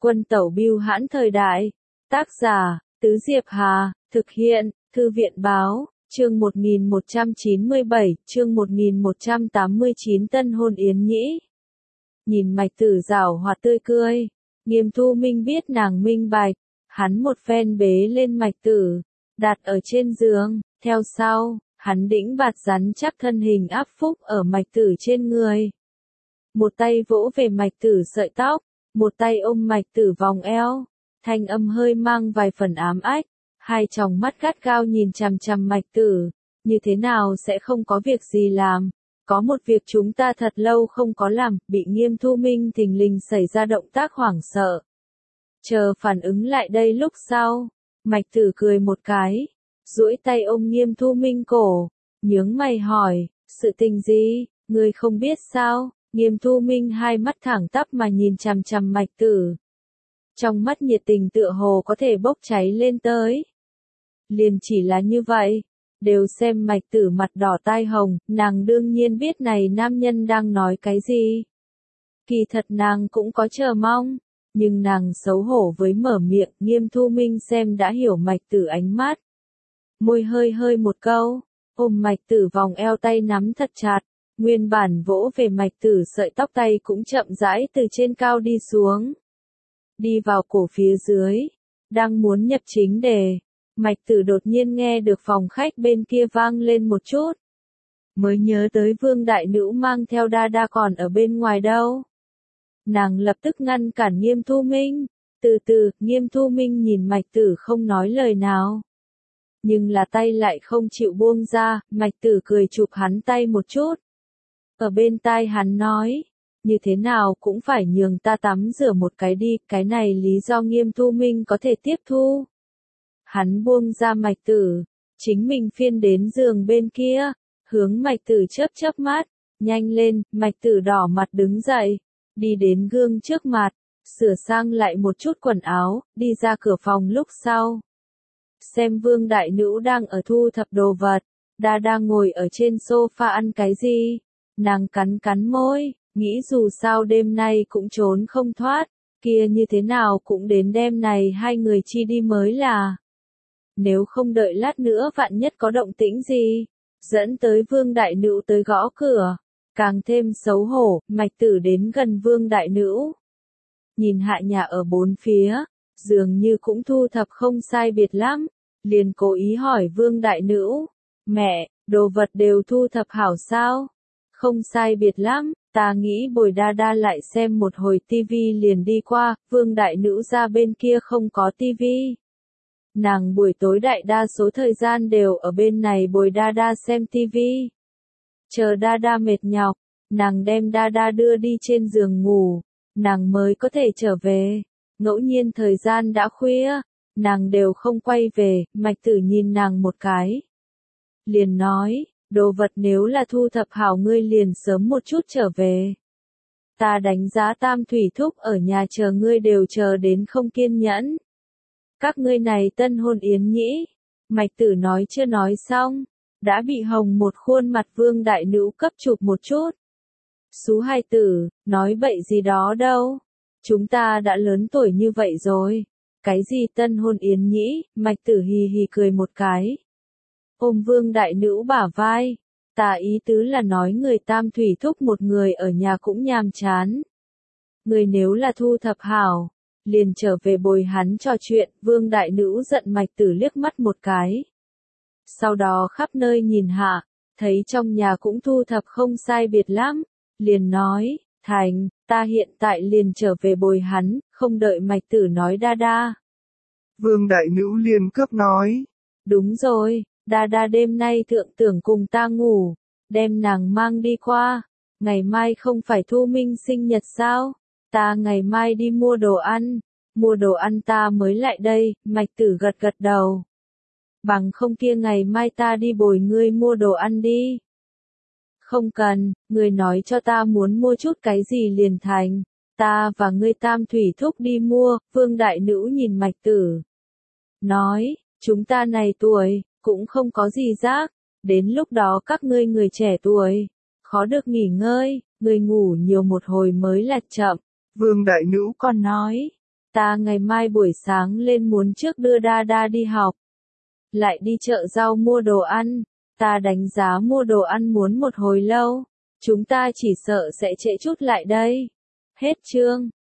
Quân tẩu bưu hãn thời đại. Tác giả, Tứ Diệp Hà, thực hiện, Thư viện báo, chương 1197, chương 1189 tân hôn yến nhĩ. Nhìn Mạch Tử giảo hoạt tươi cười, Nghiêm Thu Minh biết nàng minh bạch, hắn một phen bế lên Mạch Tử, đặt ở trên giường, theo sau, hắn đĩnh bạt rắn chắc thân hình áp phúc ở Mạch Tử trên người. Một tay vỗ về Mạch Tử sợi tóc, một tay ôm Mạch Tử vòng eo, thanh âm hơi mang vài phần ám ách, hai tròng mắt gắt gao nhìn chằm chằm Mạch Tử, như thế nào sẽ không có việc gì làm. Có một việc chúng ta thật lâu không có làm, bị Nghiêm Thu Minh thình lình xảy ra động tác hoảng sợ. Chờ phản ứng lại đây lúc sau, Mạch Tử cười một cái, duỗi tay ôm Nghiêm Thu Minh cổ, nhướng mày hỏi, sự tình gì, ngươi không biết sao? Nghiêm Thu Minh hai mắt thẳng tắp mà nhìn chằm chằm Mạch Tử. Trong mắt nhiệt tình tựa hồ có thể bốc cháy lên tới. Liền chỉ là như vậy, đều xem Mạch Tử mặt đỏ tai hồng, nàng đương nhiên biết này nam nhân đang nói cái gì. Kỳ thật nàng cũng có chờ mong, nhưng nàng xấu hổ với mở miệng. Nghiêm Thu Minh xem đã hiểu Mạch Tử ánh mắt. Môi hơi hơi một câu, ôm Mạch Tử vòng eo tay nắm thật chặt, nguyên bản vỗ về Mạch Tử sợi tóc tay cũng chậm rãi từ trên cao đi xuống. Đi vào cổ phía dưới, đang muốn nhập chính đề, Mạch Tử đột nhiên nghe được phòng khách bên kia vang lên một chút. Mới nhớ tới Vương Đại Nữ mang theo đa đa còn ở bên ngoài đâu. Nàng lập tức ngăn cản Nghiêm Thu Minh, từ từ, Nghiêm Thu Minh nhìn Mạch Tử không nói lời nào. Nhưng là tay lại không chịu buông ra, Mạch Tử cười chụp hắn tay một chút. Ở bên tai hắn nói, như thế nào cũng phải nhường ta tắm rửa một cái đi, cái này lý do Nghiêm Thu Minh có thể tiếp thu. Hắn buông ra Mạch Tử, chính mình phiên đến giường bên kia, hướng Mạch Tử chớp chớp mắt, nhanh lên, Mạch Tử đỏ mặt đứng dậy, đi đến gương trước mặt, sửa sang lại một chút quần áo, đi ra cửa phòng lúc sau. Xem Vương Đại Nữ đang ở thu thập đồ vật, đa đang ngồi ở trên sofa ăn cái gì, nàng cắn cắn môi, nghĩ dù sao đêm nay cũng trốn không thoát, kia như thế nào cũng đến đêm này hai người chi đi mới là. Nếu không đợi lát nữa vạn nhất có động tĩnh gì, dẫn tới Vương Đại Nữ tới gõ cửa, càng thêm xấu hổ. Mạch Tử đến gần Vương Đại Nữ, nhìn hạ nhà ở bốn phía, dường như cũng thu thập không sai biệt lắm, liền cố ý hỏi Vương Đại Nữ, mẹ, đồ vật đều thu thập hảo sao? Không sai biệt lắm, ta nghĩ bồi đa đa lại xem một hồi tivi liền đi qua. Vương Đại Nữ ra bên kia không có tivi. Nàng buổi tối đại đa số thời gian đều ở bên này bồi đa đa xem tivi. Chờ đa đa mệt nhọc, nàng đem đa đa đưa đi trên giường ngủ, nàng mới có thể trở về. Ngẫu nhiên thời gian đã khuya, nàng đều không quay về. Mạch Tử nhìn nàng một cái, liền nói, đồ vật nếu là thu thập hảo ngươi liền sớm một chút trở về. Ta đánh giá Tam Thủy Thúc ở nhà chờ ngươi đều chờ đến không kiên nhẫn. Các ngươi này tân hôn yến nhĩ, Mạch Tử nói chưa nói xong, đã bị hồng một khuôn mặt Vương Đại Nữ cấp chụp một chút. Xú hai tử, nói bậy gì đó đâu, chúng ta đã lớn tuổi như vậy rồi, cái gì tân hôn yến nhĩ? Mạch Tử hì hì cười một cái, ôm Vương Đại Nữ bả vai, ta ý tứ là nói người Tam Thủy Thúc một người ở nhà cũng nhàm chán. Người nếu là thu thập hảo, liền trở về bồi hắn trò chuyện. Vương Đại Nữ giận Mạch Tử liếc mắt một cái. Sau đó khắp nơi nhìn hạ, thấy trong nhà cũng thu thập không sai biệt lắm, liền nói, thành, ta hiện tại liền trở về bồi hắn, không đợi Mạch Tử nói đa đa. Vương Đại Nữ liền cấp nói, đúng rồi, đa đa đêm nay thượng tưởng cùng ta ngủ, đem nàng mang đi qua, ngày mai không phải Thu Minh sinh nhật sao, ta ngày mai đi mua đồ ăn ta mới lại đây. Mạch Tử gật gật đầu. Bằng không kia ngày mai ta đi bồi ngươi mua đồ ăn đi. Không cần, ngươi nói cho ta muốn mua chút cái gì liền thành, ta và ngươi Tam Thủy Thúc đi mua. Vương Đại Nữ nhìn Mạch Tử, nói, chúng ta này tuổi, cũng không có gì rác, đến lúc đó các ngươi người trẻ tuổi, khó được nghỉ ngơi, ngươi ngủ nhiều một hồi mới là chậm. Vương Đại Nữ còn nói, Ta ngày mai buổi sáng lên muốn trước đưa Đa đi học. Lại đi chợ rau mua đồ ăn. Ta đánh giá mua đồ ăn muốn một hồi lâu. Chúng ta chỉ sợ sẽ trễ chút lại đây. Hết chương.